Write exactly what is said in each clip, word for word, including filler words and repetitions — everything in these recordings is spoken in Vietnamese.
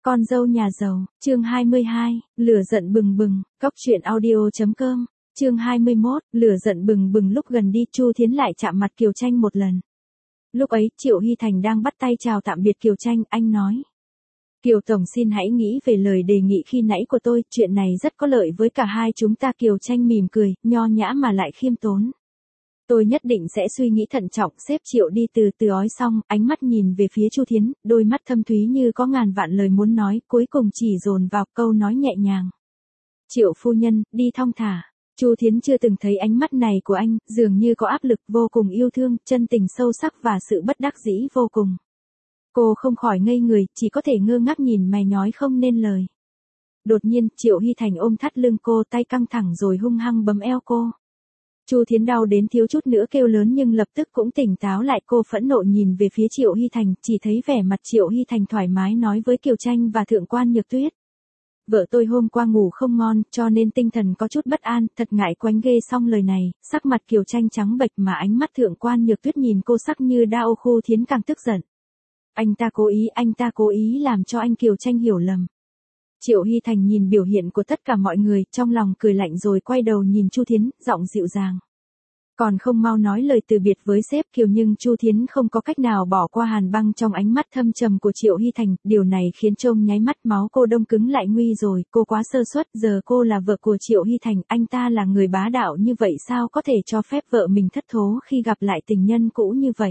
Con dâu nhà giàu, chương hai mươi hai, lửa giận bừng bừng, cóc truyện audio chấm com, chương hai mươi mốt, lửa giận bừng bừng. Lúc gần đi, Chu Thiến lại chạm mặt Kiều Tranh một lần. Lúc ấy, Triệu Hy Thành đang bắt tay chào tạm biệt Kiều Tranh, anh nói. Kiều Tổng xin hãy nghĩ về lời đề nghị khi nãy của tôi, chuyện này rất có lợi với cả hai chúng ta. Kiều Tranh mỉm cười, nho nhã mà lại khiêm tốn. Tôi nhất định sẽ suy nghĩ thận trọng. Xếp Triệu đi từ từ ói xong, ánh mắt nhìn về phía Chu Thiến, đôi mắt thâm thúy như có ngàn vạn lời muốn nói, cuối cùng chỉ dồn vào câu nói nhẹ nhàng. Triệu phu nhân, đi thong thả. Chu Thiến chưa từng thấy ánh mắt này của anh, dường như có áp lực vô cùng yêu thương, chân tình sâu sắc và sự bất đắc dĩ vô cùng. Cô không khỏi ngây người, chỉ có thể ngơ ngác nhìn mày nhói không nên lời. Đột nhiên, Triệu Hy Thành ôm thắt lưng cô, tay căng thẳng rồi hung hăng bấm eo cô. Chu Thiến đau đến thiếu chút nữa kêu lớn nhưng lập tức cũng tỉnh táo lại. Cô phẫn nộ nhìn về phía Triệu Hy Thành, chỉ thấy vẻ mặt Triệu Hy Thành thoải mái nói với Kiều Tranh và Thượng quan Nhược Tuyết. Vợ tôi hôm qua ngủ không ngon, cho nên tinh thần có chút bất an, thật ngại quánh ghê. Xong lời này, sắc mặt Kiều Tranh trắng bệch mà ánh mắt Thượng quan Nhược Tuyết nhìn cô sắc như đao. Chu Thiến càng tức giận. Anh ta cố ý, anh ta cố ý làm cho anh. Kiều Tranh hiểu lầm. Triệu Hy Thành nhìn biểu hiện của tất cả mọi người, trong lòng cười lạnh rồi quay đầu nhìn Chu Thiến, giọng dịu dàng. Còn không mau nói lời từ biệt với sếp Kiều. Nhưng Chu Thiến không có cách nào bỏ qua hàn băng trong ánh mắt thâm trầm của Triệu Hy Thành, điều này khiến trông nháy mắt máu cô đông cứng lại. Nguy rồi, cô quá sơ suất, giờ cô là vợ của Triệu Hy Thành, anh ta là người bá đạo như vậy sao có thể cho phép vợ mình thất thố khi gặp lại tình nhân cũ như vậy.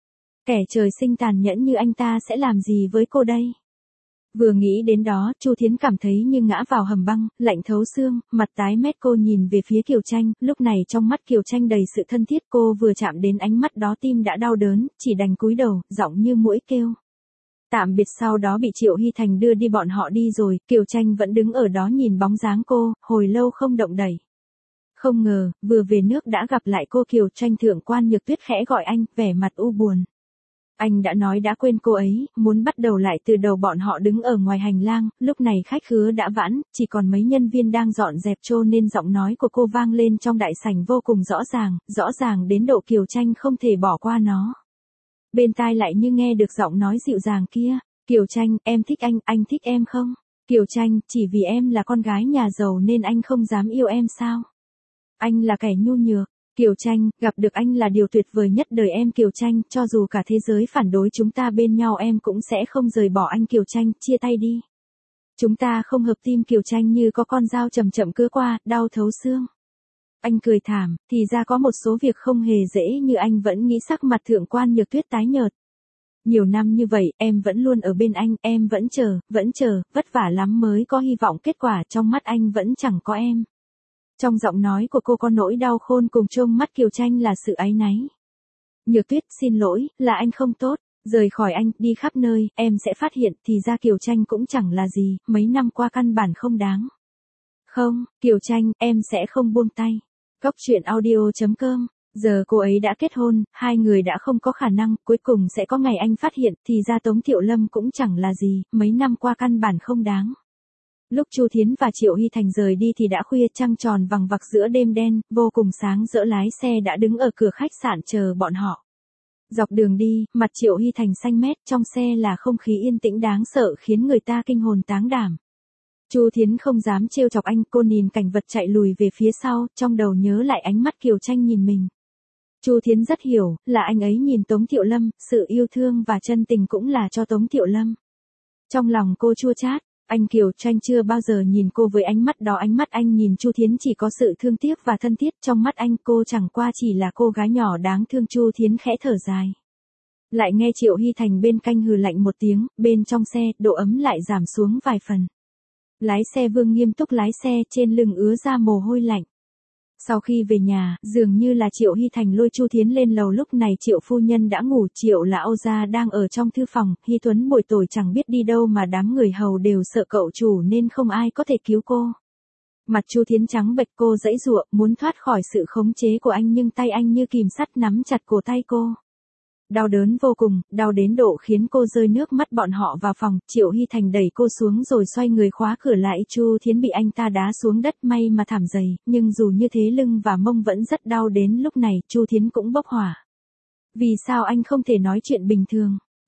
Kẻ trời sinh tàn nhẫn như anh ta sẽ làm gì với cô đây? Vừa nghĩ đến đó, Chu Thiến cảm thấy như ngã vào hầm băng, lạnh thấu xương, mặt tái mét. Cô nhìn về phía Kiều Tranh, lúc này trong mắt Kiều Tranh đầy sự thân thiết. Cô vừa chạm đến ánh mắt đó tim đã đau đớn, chỉ đành cúi đầu, giọng như muỗi kêu. Tạm biệt. Sau đó bị Triệu Hy Thành đưa đi. Bọn họ đi rồi, Kiều Tranh vẫn đứng ở đó nhìn bóng dáng cô, hồi lâu không động đậy. Không ngờ, vừa về nước đã gặp lại cô. Kiều Tranh. Thượng quan Nhược Tuyết khẽ gọi anh, vẻ mặt u buồn. Anh đã nói đã quên cô ấy, muốn bắt đầu lại từ đầu. Bọn họ đứng ở ngoài hành lang, lúc này khách khứa đã vãn, chỉ còn mấy nhân viên đang dọn dẹp cho nên giọng nói của cô vang lên trong đại sảnh vô cùng rõ ràng, rõ ràng đến độ Kiều Tranh không thể bỏ qua nó. Bên tai lại như nghe được giọng nói dịu dàng kia. Kiều Tranh, em thích anh, anh thích em không? Kiều Tranh, chỉ vì em là con gái nhà giàu nên anh không dám yêu em sao? Anh là kẻ nhu nhược. Kiều Tranh, gặp được anh là điều tuyệt vời nhất đời em. Kiều Tranh, cho dù cả thế giới phản đối chúng ta bên nhau em cũng sẽ không rời bỏ anh. Kiều Tranh, chia tay đi. Chúng ta không hợp tim. Kiều Tranh như có con dao chậm chậm cứa qua, đau thấu xương. Anh cười thảm, thì ra có một số việc không hề dễ như anh vẫn nghĩ. Sắc mặt Thượng quan Nhược Tuyết tái nhợt. Nhiều năm như vậy, em vẫn luôn ở bên anh, em vẫn chờ, vẫn chờ, vất vả lắm mới có hy vọng. Kết quả trong mắt anh vẫn chẳng có em. Trong giọng nói của cô có nỗi đau khôn cùng trong mắt Kiều Tranh là sự áy náy. Nhược Tuyết, xin lỗi, là anh không tốt. Rời khỏi anh, đi khắp nơi, em sẽ phát hiện thì ra Kiều Tranh cũng chẳng là gì, mấy năm qua căn bản không đáng. Không, Kiều Tranh, em sẽ không buông tay. Cóc truyện audio chấm com. Giờ cô ấy đã kết hôn, hai người đã không có khả năng, cuối cùng sẽ có ngày anh phát hiện thì ra Tống Thiệu Lâm cũng chẳng là gì, mấy năm qua căn bản không đáng. Lúc Chu Thiến và Triệu Hy Thành rời đi thì đã khuya, trăng tròn vằng vặc giữa đêm đen, vô cùng sáng rỡ. Lái xe đã đứng ở cửa khách sạn chờ bọn họ. Dọc đường đi, mặt Triệu Hy Thành xanh mét, trong xe là không khí yên tĩnh đáng sợ khiến người ta kinh hồn táng đảm. Chu Thiến không dám trêu chọc anh, cô nhìn cảnh vật chạy lùi về phía sau, trong đầu nhớ lại ánh mắt Kiều Tranh nhìn mình. Chu Thiến rất hiểu, là anh ấy nhìn Tống Thiệu Lâm, sự yêu thương và chân tình cũng là cho Tống Thiệu Lâm. Trong lòng cô chua chát. Anh Kiều Tranh chưa bao giờ nhìn cô với ánh mắt đó. Ánh mắt anh nhìn Chu Thiến chỉ có sự thương tiếc và thân thiết. Trong mắt anh cô chẳng qua chỉ là cô gái nhỏ đáng thương. Chu Thiến khẽ thở dài. Lại nghe Triệu Hy Thành bên cạnh hừ lạnh một tiếng. Bên trong xe, độ ấm lại giảm xuống vài phần. Lái xe Vương nghiêm túc lái xe, trên lưng ứa ra mồ hôi lạnh. Sau khi về nhà, dường như là Triệu Hy Thành lôi Chu Thiến lên lầu. Lúc này Triệu phu nhân đã ngủ, Triệu là Âu gia đang ở trong thư phòng. Hy Tuấn buổi tối chẳng biết đi đâu mà đám người hầu đều sợ cậu chủ nên không ai có thể cứu cô. Mặt Chu Thiến trắng bệch, cô giãy giụa muốn thoát khỏi sự khống chế của anh nhưng tay anh như kìm sắt nắm chặt cổ tay cô. Đau đớn vô cùng, đau đến độ khiến cô rơi nước mắt. Bọn họ vào phòng, Triệu Hy Thành đẩy cô xuống rồi xoay người khóa cửa lại. Chu Thiến bị anh ta đá xuống đất, may mà thảm dày, nhưng dù như thế lưng và mông vẫn rất đau. Đến lúc này, Chu Thiến cũng bốc hỏa. Vì sao anh không thể nói chuyện bình thường?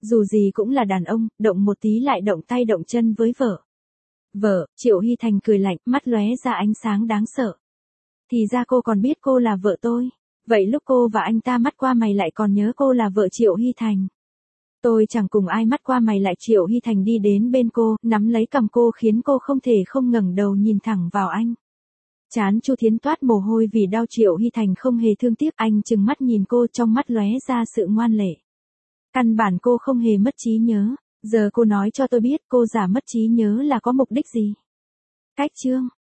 dù gì cũng là đàn ông, động một tí lại động tay động chân với vợ. Vợ, Triệu Hy Thành cười lạnh, mắt lóe ra ánh sáng đáng sợ. Thì ra cô còn biết cô là vợ tôi. Vậy lúc cô và anh ta mắt qua mày lại còn nhớ cô là vợ Triệu Hy Thành. Tôi chẳng cùng ai mắt qua mày lại. Triệu Hy Thành đi đến bên cô, nắm lấy cằm cô khiến cô không thể không ngẩng đầu nhìn thẳng vào anh. Trán Chu Thiến toát mồ hôi vì đau. Triệu Hy Thành không hề thương tiếc, anh trừng mắt nhìn cô, trong mắt lóe ra sự ngoan lệ. Căn bản cô không hề mất trí nhớ, giờ cô nói cho tôi biết cô giả mất trí nhớ là có mục đích gì. Cách chương